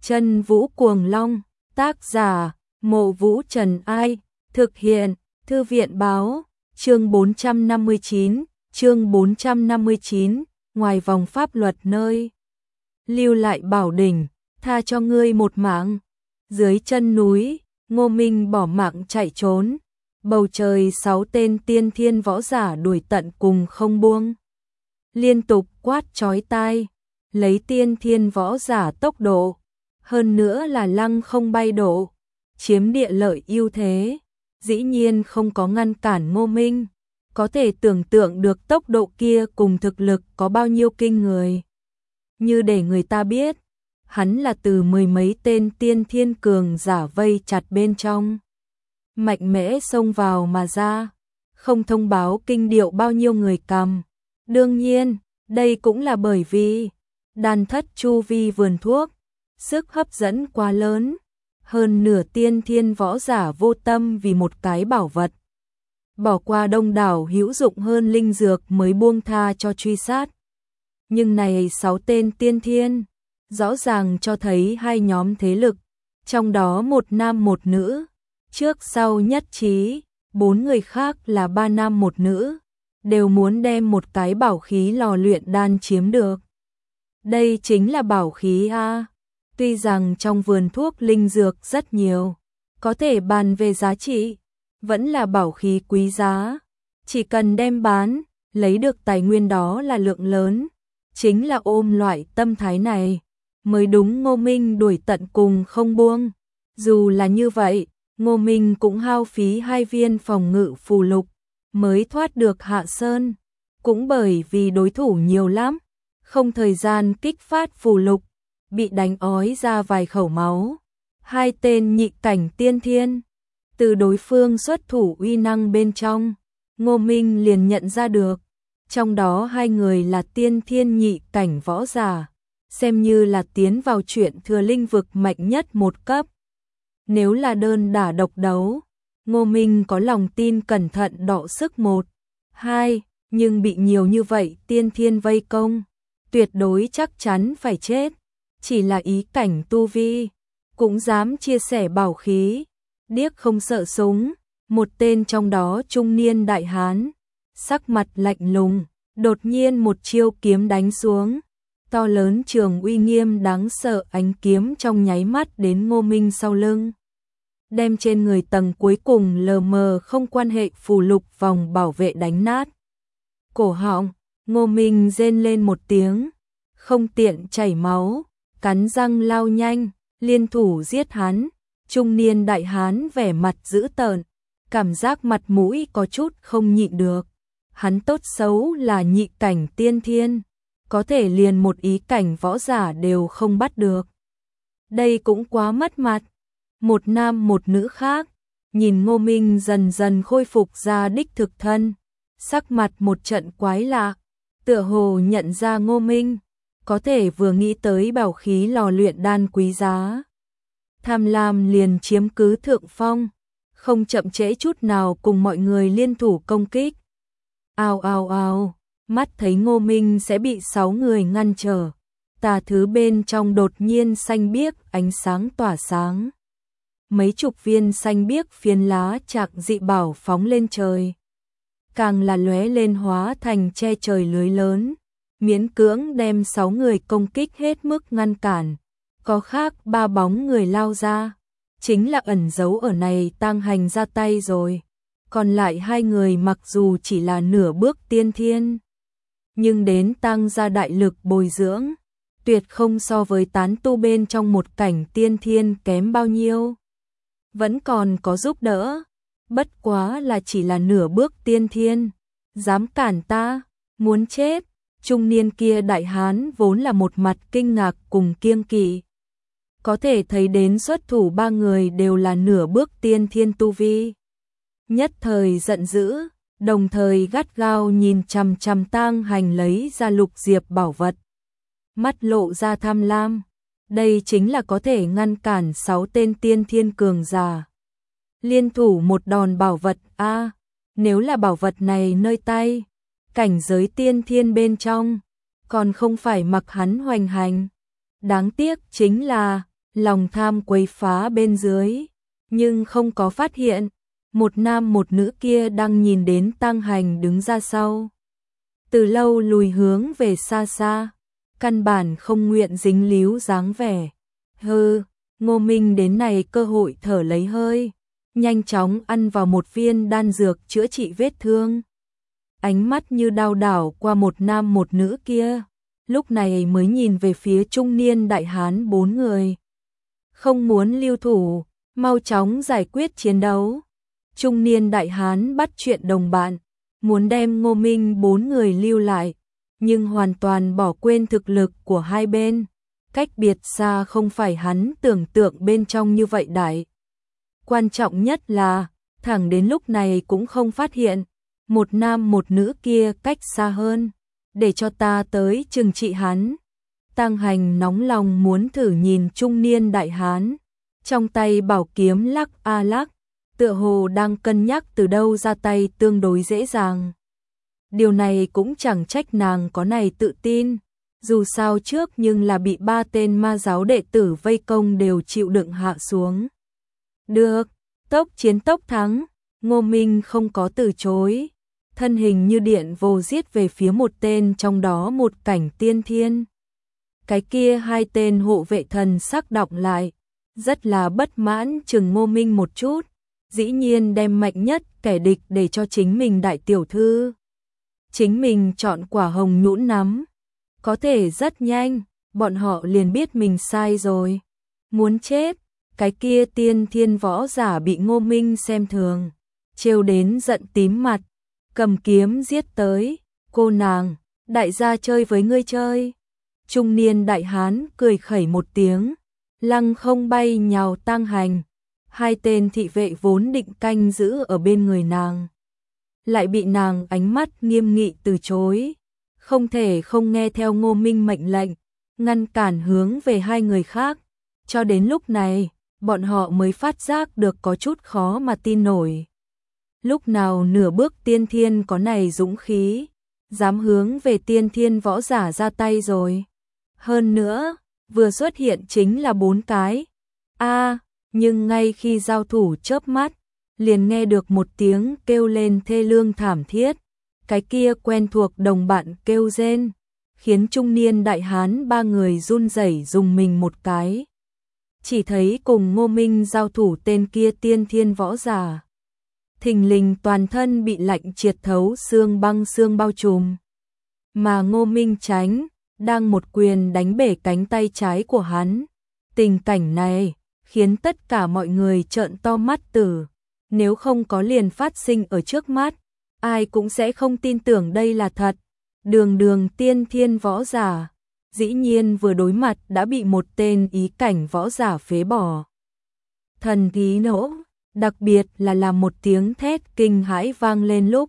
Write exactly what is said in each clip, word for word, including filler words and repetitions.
Chân Vũ Cuồng Long, tác giả, Mộ Vũ Trần Ai, thực hiện, Thư viện báo, chương bốn trăm năm mươi chín, chương bốn trăm năm mươi chín, ngoài vòng pháp luật nơi. Lưu lại bảo đỉnh, tha cho ngươi một mạng. Dưới chân núi, Ngô Minh bỏ mạng chạy trốn. Bầu trời sáu tên tiên thiên võ giả đuổi tận cùng không buông. Liên tục quát chói tai, lấy tiên thiên võ giả tốc độ, hơn nữa là lăng không bay độ, chiếm địa lợi ưu thế, dĩ nhiên không có ngăn cản Ngô Minh, có thể tưởng tượng được tốc độ kia cùng thực lực có bao nhiêu kinh người. Như để người ta biết, hắn là từ mười mấy tên tiên thiên cường giả vây chặt bên trong. Mạnh mẽ xông vào mà ra, không thông báo kinh điệu bao nhiêu người cầm. Đương nhiên, đây cũng là bởi vì đan thất chu vi vườn thuốc, sức hấp dẫn quá lớn, hơn nửa tiên thiên võ giả vô tâm vì một cái bảo vật. Bỏ qua đông đảo hữu dụng hơn linh dược mới buông tha cho truy sát. Nhưng này sáu tên tiên thiên, rõ ràng cho thấy hai nhóm thế lực, trong đó một nam một nữ, trước sau nhất trí, bốn người khác là ba nam một nữ, đều muốn đem một cái bảo khí lò luyện đan chiếm được. Đây chính là bảo khí a. Tuy rằng trong vườn thuốc linh dược rất nhiều, có thể bàn về giá trị, vẫn là bảo khí quý giá, chỉ cần đem bán, lấy được tài nguyên đó là lượng lớn, chính là ôm loại tâm thái này, mới đúng. Ngô Minh đuổi tận cùng không buông. Dù là như vậy, Ngô Minh cũng hao phí hai viên phòng ngự phù lục, mới thoát được Hạ Sơn, cũng bởi vì đối thủ nhiều lắm, không thời gian kích phát phù lục, bị đánh ói ra vài khẩu máu. Hai tên nhị cảnh tiên thiên, từ đối phương xuất thủ uy năng bên trong, Ngô Minh liền nhận ra được, trong đó hai người là tiên thiên nhị cảnh võ giả, xem như là tiến vào chuyện thừa linh vực mạnh nhất một cấp. Nếu là đơn đả độc đấu, Ngô Minh có lòng tin cẩn thận đọ sức một, hai, nhưng bị nhiều như vậy tiên thiên vây công, tuyệt đối chắc chắn phải chết. Chỉ là ý cảnh tu vi, cũng dám chia sẻ bảo khí, điếc không sợ súng. Một tên trong đó trung niên đại hán, sắc mặt lạnh lùng, đột nhiên một chiêu kiếm đánh xuống, to lớn trường uy nghiêm đáng sợ, ánh kiếm trong nháy mắt đến Ngô Minh sau lưng, đem trên người tầng cuối cùng lờ mờ không quan hệ phù lục vòng bảo vệ đánh nát. Cổ họng, Ngô Minh rên lên một tiếng, không tiện chảy máu, cắn răng lao nhanh, liên thủ giết hắn. Trung niên đại hán vẻ mặt dữ tợn, cảm giác mặt mũi có chút không nhịn được. Hắn tốt xấu là nhị cảnh tiên thiên, có thể liền một ý cảnh võ giả đều không bắt được. Đây cũng quá mất mặt. Một nam một nữ khác, nhìn Ngô Minh dần dần khôi phục ra đích thực thân, sắc mặt một trận quái lạ, tựa hồ nhận ra Ngô Minh, có thể vừa nghĩ tới bảo khí lò luyện đan quý giá. Tham lam liền chiếm cứ thượng phong, không chậm trễ chút nào cùng mọi người liên thủ công kích. Ao ao ao, mắt thấy Ngô Minh sẽ bị sáu người ngăn trở, tà thứ bên trong đột nhiên xanh biếc ánh sáng tỏa sáng. Mấy chục viên xanh biếc phiến lá chạc dị bảo phóng lên trời, càng là lóe lên hóa thành che trời lưới lớn, miễn cưỡng đem sáu người công kích hết mức ngăn cản. Có khác ba bóng người lao ra, chính là ẩn giấu ở này Tang Hành ra tay rồi. Còn lại hai người mặc dù chỉ là nửa bước tiên thiên, nhưng đến tăng gia đại lực bồi dưỡng, tuyệt không so với tán tu bên trong một cảnh tiên thiên kém bao nhiêu. Vẫn còn có giúp đỡ, bất quá là chỉ là nửa bước tiên thiên, dám cản ta, muốn chết. Trung niên kia đại hán vốn là một mặt kinh ngạc cùng kiêng kỵ. Có thể thấy đến xuất thủ ba người đều là nửa bước tiên thiên tu vi. Nhất thời giận dữ, đồng thời gắt gao nhìn chằm chằm Tang Hành lấy ra lục diệp bảo vật. Mắt lộ ra tham lam, đây chính là có thể ngăn cản sáu tên tiên thiên cường giả. Liên thủ một đòn bảo vật a, nếu là bảo vật này nơi tay, cảnh giới tiên thiên bên trong, còn không phải mặc hắn hoành hành. Đáng tiếc chính là lòng tham quấy phá bên dưới, nhưng không có phát hiện, một nam một nữ kia đang nhìn đến Tăng Hành đứng ra sau. Từ lâu lùi hướng về xa xa, căn bản không nguyện dính líu dáng vẻ. Hừ, Ngô Minh đến này cơ hội thở lấy hơi, nhanh chóng ăn vào một viên đan dược chữa trị vết thương. Ánh mắt như đao đảo qua một nam một nữ kia, lúc này mới nhìn về phía trung niên đại hán bốn người. Không muốn lưu thủ, mau chóng giải quyết chiến đấu. Trung niên đại hán bắt chuyện đồng bạn, muốn đem Ngô Minh bốn người lưu lại, nhưng hoàn toàn bỏ quên thực lực của hai bên. Cách biệt xa không phải hắn tưởng tượng bên trong như vậy đại. Quan trọng nhất là, thẳng đến lúc này cũng không phát hiện, một nam một nữ kia cách xa hơn, để cho ta tới trừng trị hắn. Tăng Hành nóng lòng muốn thử nhìn trung niên đại hán, trong tay bảo kiếm lắc a lắc, tựa hồ đang cân nhắc từ đâu ra tay tương đối dễ dàng. Điều này cũng chẳng trách nàng có này tự tin, dù sao trước nhưng là bị ba tên ma giáo đệ tử vây công đều chịu đựng hạ xuống. Được, tốc chiến tốc thắng, Ngô Minh không có từ chối, thân hình như điện vồ giết về phía một tên trong đó một cảnh tiên thiên. Cái kia hai tên hộ vệ thần sắc đọng lại, rất là bất mãn chừng Ngô Minh một chút, dĩ nhiên đem mạnh nhất kẻ địch để cho chính mình đại tiểu thư. Chính mình chọn quả hồng nhũn nắm, có thể rất nhanh, bọn họ liền biết mình sai rồi. Muốn chết, cái kia tiên thiên võ giả bị Ngô Minh xem thường, trêu đến giận tím mặt, cầm kiếm giết tới, cô nàng, đại gia chơi với ngươi chơi. Trung niên đại hán cười khẩy một tiếng, lăng không bay nhào Tăng Hành, hai tên thị vệ vốn định canh giữ ở bên người nàng, lại bị nàng ánh mắt nghiêm nghị từ chối, không thể không nghe theo Ngô Minh mệnh lệnh, ngăn cản hướng về hai người khác. Cho đến lúc này, bọn họ mới phát giác được có chút khó mà tin nổi. Lúc nào nửa bước tiên thiên có này dũng khí, dám hướng về tiên thiên võ giả ra tay rồi. Hơn nữa, vừa xuất hiện chính là bốn cái. A, nhưng ngay khi giao thủ chớp mắt, liền nghe được một tiếng kêu lên thê lương thảm thiết. Cái kia quen thuộc đồng bạn kêu rên, khiến trung niên đại hán ba người run rẩy dùng mình một cái. Chỉ thấy cùng Ngô Minh giao thủ tên kia tiên thiên võ giả, thình lình toàn thân bị lạnh triệt thấu xương băng xương bao trùm. Mà Ngô Minh tránh, đang một quyền đánh bể cánh tay trái của hắn. Tình cảnh này khiến tất cả mọi người trợn to mắt tử, nếu không có liền phát sinh ở trước mắt, ai cũng sẽ không tin tưởng đây là thật. Đường đường tiên thiên võ giả, dĩ nhiên vừa đối mặt đã bị một tên ý cảnh võ giả phế bỏ. Thần khí nổ, đặc biệt là làm một tiếng thét kinh hãi vang lên lúc.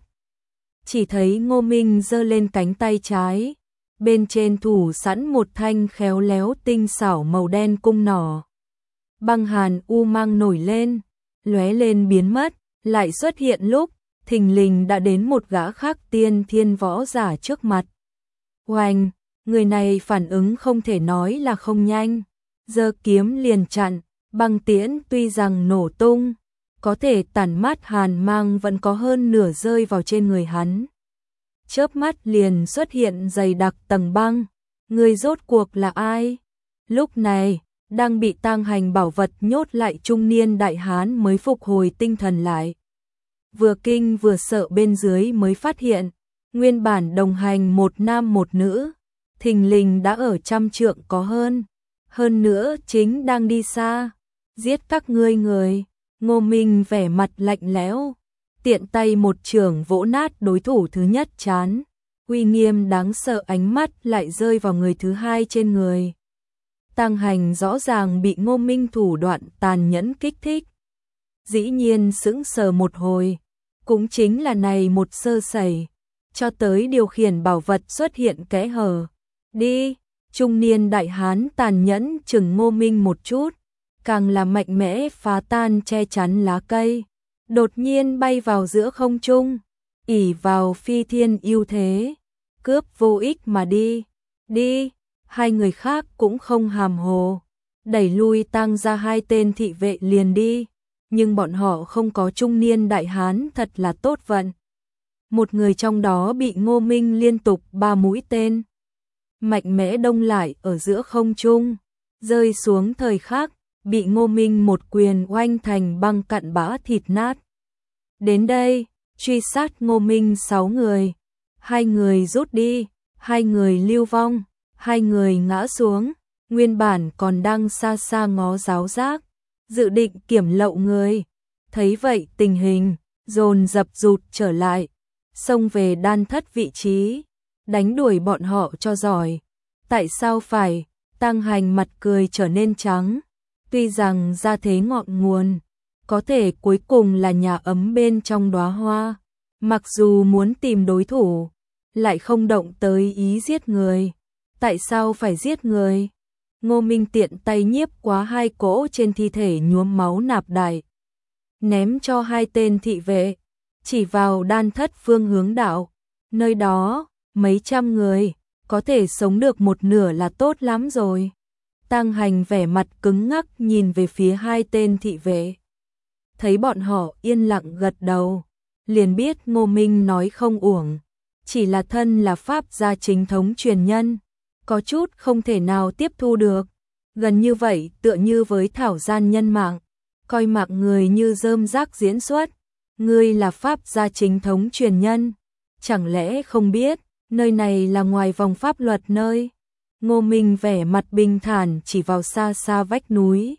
Chỉ thấy Ngô Minh giơ lên cánh tay trái, bên trên thủ sẵn một thanh khéo léo tinh xảo màu đen cung nỏ. Băng hàn u mang nổi lên, lóe lên biến mất, lại xuất hiện lúc, thình lình đã đến một gã khác tiên thiên võ giả trước mặt. Oanh, người này phản ứng không thể nói là không nhanh, giơ kiếm liền chặn, băng tiễn tuy rằng nổ tung, có thể tản mát hàn mang vẫn có hơn nửa rơi vào trên người hắn. Chớp mắt liền xuất hiện dày đặc tầng băng, người rốt cuộc là ai? Lúc này, đang bị Tăng Hành bảo vật nhốt lại trung niên đại hán mới phục hồi tinh thần lại. Vừa kinh vừa sợ bên dưới mới phát hiện, nguyên bản đồng hành một nam một nữ, thình lình đã ở trăm trượng có hơn. Hơn nữa chính đang đi xa, giết các ngươi người. Ngô Minh vẻ mặt lạnh lẽo, tiện tay một chưởng vỗ nát đối thủ thứ nhất chán, uy nghiêm đáng sợ ánh mắt lại rơi vào người thứ hai trên người. Tăng Hành rõ ràng bị Ngô Minh thủ đoạn tàn nhẫn kích thích, dĩ nhiên sững sờ một hồi, cũng chính là này một sơ sẩy, cho tới điều khiển bảo vật xuất hiện kẽ hở. Đi, trung niên đại hán tàn nhẫn chừng Ngô Minh một chút, càng là mạnh mẽ phá tan che chắn lá cây, đột nhiên bay vào giữa không trung, ỷ vào phi thiên ưu thế, cướp vô ích mà đi. Đi, hai người khác cũng không hàm hồ, đẩy lui Tang ra hai tên thị vệ liền đi, nhưng bọn họ không có trung niên đại hán thật là tốt vận. Một người trong đó bị Ngô Minh liên tục ba mũi tên mạnh mẽ đông lại ở giữa không trung, rơi xuống thời khắc, bị Ngô Minh một quyền oanh thành băng cặn bã thịt nát. Đến đây, truy sát Ngô Minh sáu người, hai người rút đi, hai người lưu vong, hai người ngã xuống, nguyên bản còn đang xa xa ngó giáo giác, dự định kiểm lậu người, thấy vậy tình hình, dồn dập rụt trở lại, xông về đan thất vị trí, đánh đuổi bọn họ cho giỏi. Tại sao phải? Tăng Hành mặt cười trở nên trắng, tuy rằng ra thế ngọn nguồn, có thể cuối cùng là nhà ấm bên trong đóa hoa, mặc dù muốn tìm đối thủ, lại không động tới ý giết người. Tại sao phải giết người? Ngô Minh tiện tay nhiếp quá hai cỗ trên thi thể nhuốm máu nạp đại, ném cho hai tên thị vệ, chỉ vào đan thất phương hướng đạo, nơi đó, mấy trăm người, có thể sống được một nửa là tốt lắm rồi. Tăng Hành vẻ mặt cứng ngắc nhìn về phía hai tên thị vệ. Thấy bọn họ yên lặng gật đầu, liền biết Ngô Minh nói không uổng, chỉ là thân là pháp gia chính thống truyền nhân, có chút không thể nào tiếp thu được, gần như vậy tựa như với thảo gian nhân mạng, coi mạng người như rơm rác diễn xuất. Ngươi là pháp gia chính thống truyền nhân, chẳng lẽ không biết, nơi này là ngoài vòng pháp luật nơi. Ngô Minh vẻ mặt bình thản chỉ vào xa xa vách núi.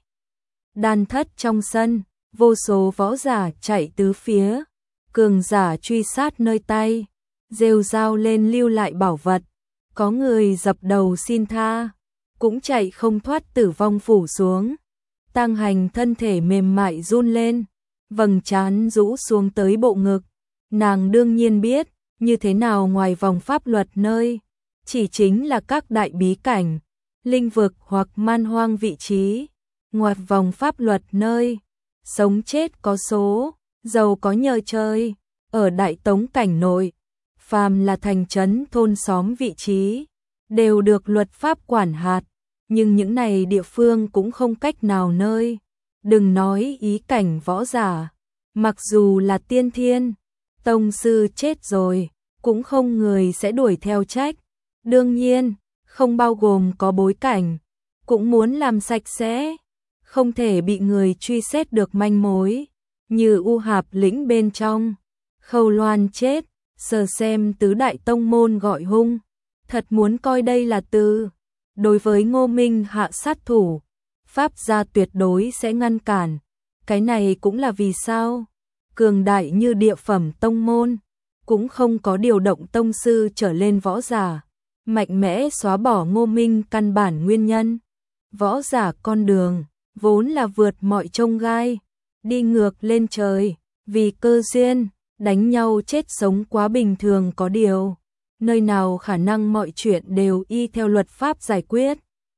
Đan thất trong sân, vô số võ giả chạy tứ phía, cường giả truy sát nơi tay, rêu rao lên lưu lại bảo vật, có người dập đầu xin tha, cũng chạy không thoát tử vong phủ xuống. Tăng Hành thân thể mềm mại run lên, vầng trán rũ xuống tới bộ ngực, nàng đương nhiên biết, như thế nào ngoài vòng pháp luật nơi, chỉ chính là các đại bí cảnh, linh vực hoặc man hoang vị trí, ngoài vòng pháp luật nơi, sống chết có số, giàu có nhờ chơi, ở Đại Tống cảnh nội, phàm là thành trấn thôn xóm vị trí, đều được luật pháp quản hạt, nhưng những này địa phương cũng không cách nào nơi, đừng nói ý cảnh võ giả, mặc dù là tiên thiên, tông sư chết rồi, cũng không người sẽ đuổi theo trách. Đương nhiên, không bao gồm có bối cảnh, cũng muốn làm sạch sẽ, không thể bị người truy xét được manh mối, như U Hạp lĩnh bên trong, Khâu Loan chết, sờ xem tứ đại tông môn gọi hung, thật muốn coi đây là từ. Đối với Ngô Minh hạ sát thủ, pháp gia tuyệt đối sẽ ngăn cản, cái này cũng là vì sao, cường đại như địa phẩm tông môn, cũng không có điều động tông sư trở lên võ giả, mạnh mẽ xóa bỏ Ngô Minh căn bản nguyên nhân. Võ giả con đường, vốn là vượt mọi chông gai, đi ngược lên trời, vì cơ duyên, đánh nhau chết sống quá bình thường có điều, nơi nào khả năng mọi chuyện đều y theo luật pháp giải quyết.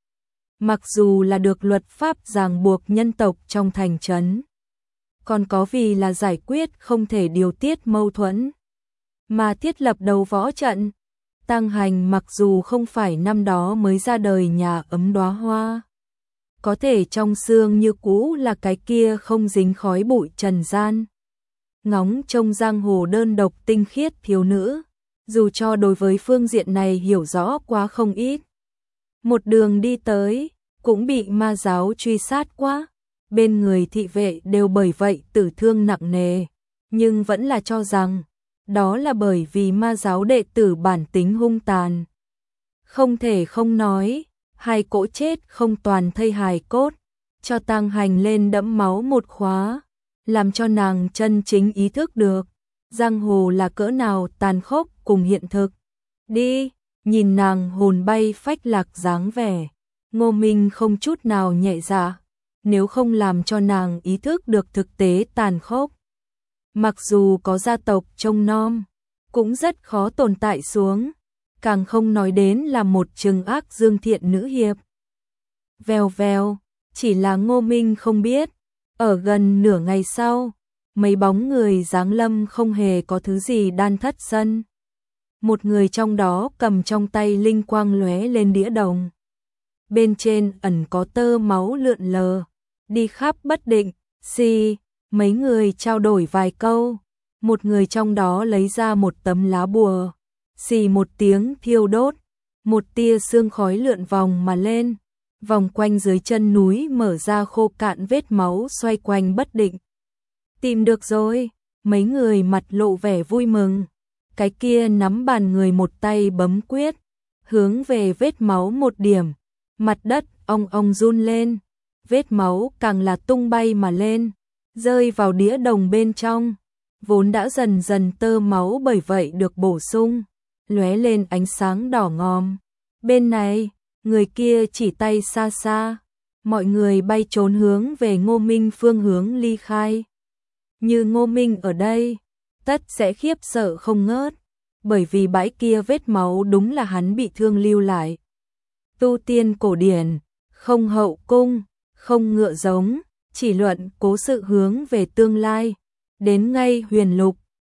Mặc dù là được luật pháp ràng buộc nhân tộc trong thành trấn, còn có vì là giải quyết không thể điều tiết mâu thuẫn, mà thiết lập đầu võ trận. Tăng Hành mặc dù không phải năm đó mới ra đời nhà ấm đóa hoa, có thể trong xương như cũ là cái kia không dính khói bụi trần gian, ngóng trông giang hồ đơn độc tinh khiết thiếu nữ, dù cho đối với phương diện này hiểu rõ quá không ít. Một đường đi tới, cũng bị ma giáo truy sát quá, bên người thị vệ đều bởi vậy tử thương nặng nề, nhưng vẫn là cho rằng đó là bởi vì ma giáo đệ tử bản tính hung tàn. Không thể không nói, hai cỗ chết không toàn thây hài cốt, cho Tăng Hành lên đẫm máu một khóa, làm cho nàng chân chính ý thức được, giang hồ là cỡ nào tàn khốc cùng hiện thực. Đi, nhìn nàng hồn bay phách lạc dáng vẻ, Ngô Minh không chút nào nhẹ dạ, nếu không làm cho nàng ý thức được thực tế tàn khốc. Mặc dù có gia tộc trông nom, cũng rất khó tồn tại xuống, càng không nói đến là một trừng ác dương thiện nữ hiệp. Vèo vèo, chỉ là Ngô Minh không biết, ở gần nửa ngày sau, mấy bóng người giáng lâm không hề có thứ gì đan thất sân. Một người trong đó cầm trong tay linh quang lóe lên đĩa đồng. bên trên ẩn có tơ máu lượn lờ, đi khắp bất định. Xì, mấy người trao đổi vài câu, một người trong đó lấy ra một tấm lá bùa, xì một tiếng thiêu đốt, một tia sương khói lượn vòng mà lên, vòng quanh dưới chân núi mở ra khô cạn vết máu xoay quanh bất định. Tìm được rồi, mấy người mặt lộ vẻ vui mừng, cái kia nắm bàn người một tay bấm quyết, hướng về vết máu một điểm, mặt đất ong ong run lên, vết máu càng là tung bay mà lên, rơi vào đĩa đồng bên trong, vốn đã dần dần tơ máu bởi vậy được bổ sung, lóe lên ánh sáng đỏ ngòm. Bên này, người kia chỉ tay xa xa, mọi người bay trốn hướng về Ngô Minh phương hướng ly khai. Như Ngô Minh ở đây, tất sẽ khiếp sợ không ngớt, bởi vì bãi kia vết máu đúng là hắn bị thương lưu lại. Tu tiên cổ điển, không hậu cung, không ngựa giống, chỉ luận cố sự hướng về tương lai, đến ngay huyền lục,